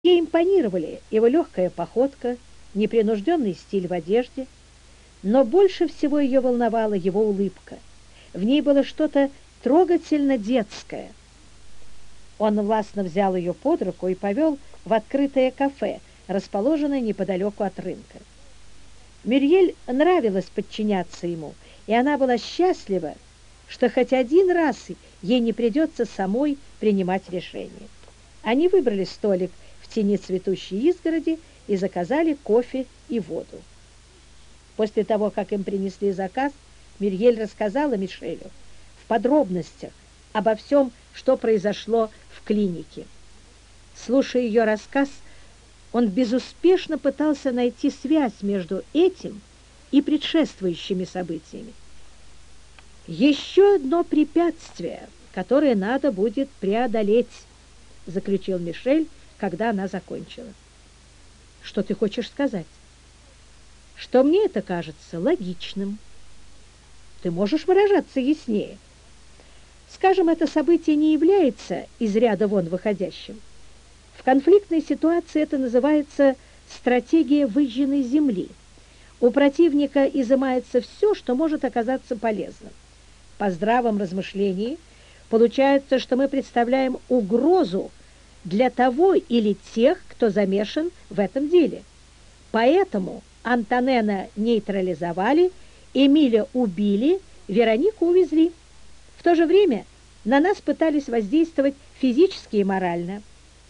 Ей импонировали его легкая походка, непринужденный стиль в одежде, но больше всего ее волновала его улыбка. В ней было что-то трогательно детское. Он властно взял ее под руку и повел в открытое кафе, расположенное неподалеку от рынка. Мюрьель нравилось подчиняться ему, и она была счастлива, что хоть один раз ей не придется самой принимать решение. Они выбрали столик в тени цветущей изгороди и заказали кофе и воду. После того, как им принесли заказ, Мюрьель рассказала Мишелю в подробностях обо всем, что произошло в клинике. Слушая ее рассказ, он безуспешно пытался найти связь между этим и предшествующими событиями. «Еще одно препятствие, которое надо будет преодолеть», — заключил Мишель, когда она закончила. «Что ты хочешь сказать?» «Что мне это кажется логичным». «Ты можешь выражаться яснее?» «Скажем, это событие не является из ряда вон выходящим. В конфликтной ситуации это называется стратегия выжженной земли. У противника изымается все, что может оказаться полезным. По здравом размышлении получается, что мы представляем угрозу для того или тех, кто замешан в этом деле. Поэтому Антонена нейтрализовали, Эмиля убили, Веронику увезли. В то же время на нас пытались воздействовать физически и морально.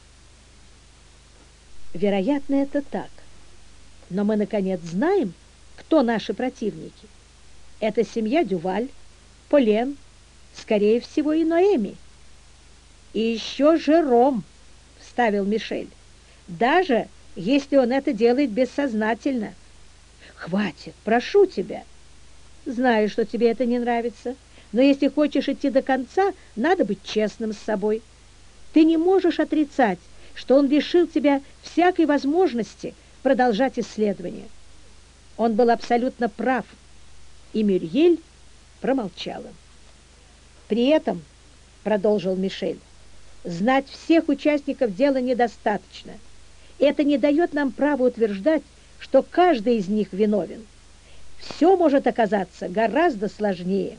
Вероятно, это так. Но мы, наконец, знаем, кто наши противники. Это семья Дюваль, Полен, скорее всего, и Ноэми. И еще Жером, вставил Мишель, даже если он это делает бессознательно. Хватит, прошу тебя. Знаю, что тебе это не нравится, но если хочешь идти до конца, надо быть честным с собой. Ты не можешь отрицать, что он лишил тебя всякой возможности продолжать исследование. Он был абсолютно прав, и Мюрьель промолчала. При этом, продолжил Мишель, знать всех участников дела недостаточно. Это не дает нам права утверждать, что каждый из них виновен. Все может оказаться гораздо сложнее.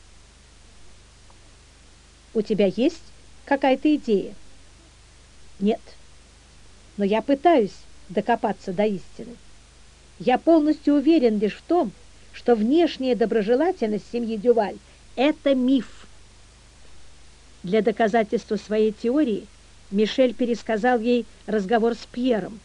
У тебя есть какая-то идея? Нет. Но я пытаюсь докопаться до истины. Я полностью уверен лишь в том, что внешняя доброжелательность семьи Дюваль – это миф. Для доказательства своей теории Мишель пересказал ей разговор с Пьером.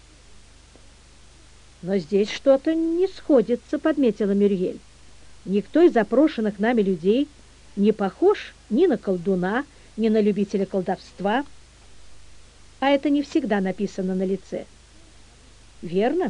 «Но здесь что-то не сходится», — подметила Мюрьель. «Никто из запрошенных нами людей не похож ни на колдуна, ни на любителя колдовства, а это не всегда написано на лице». «Верно.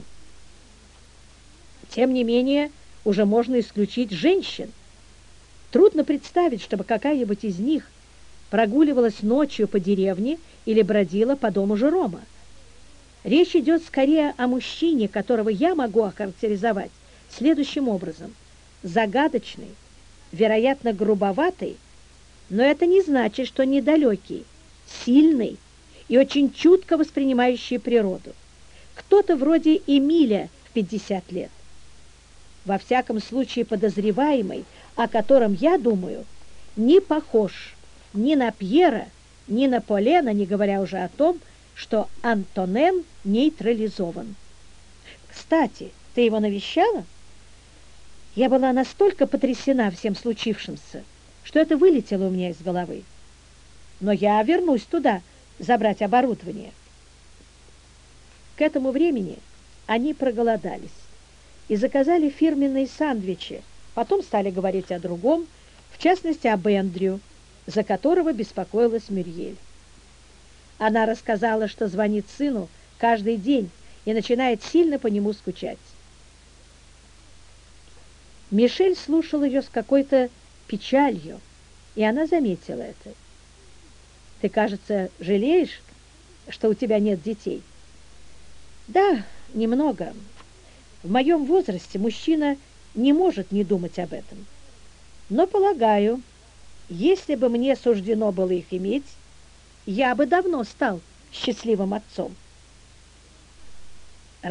Тем не менее, уже можно исключить женщин. Трудно представить, чтобы какая-нибудь из них прогуливалась ночью по деревне или бродила по дому Жерома. Речь идет скорее о мужчине, которого я могу охарактеризовать следующим образом. Загадочный, вероятно, грубоватый, но это не значит, что недалекий, сильный и очень чутко воспринимающий природу. Кто-то вроде Эмиля в 50 лет. Во всяком случае, подозреваемый, о котором я думаю, не похож ни на Пьера, ни на Полена, не говоря уже о том, что Антонен нейтрализован. Кстати, ты его навещала? Я была настолько потрясена всем случившимся, что это вылетело у меня из головы. Но я вернусь туда, забрать оборудование. К этому времени они проголодались и заказали фирменные сандвичи, потом стали говорить о другом, в частности, об Эндрю, за которого беспокоилась Мюрьель. Она рассказала, что звонит сыну каждый день и начинает сильно по нему скучать. Мишель слушал ее с какой-то печалью, и она заметила это. «Ты, кажется, жалеешь, что у тебя нет детей?» «Да, немного. В моем возрасте мужчина не может не думать об этом. Но, полагаю, если бы мне суждено было их иметь, я бы давно стал счастливым отцом.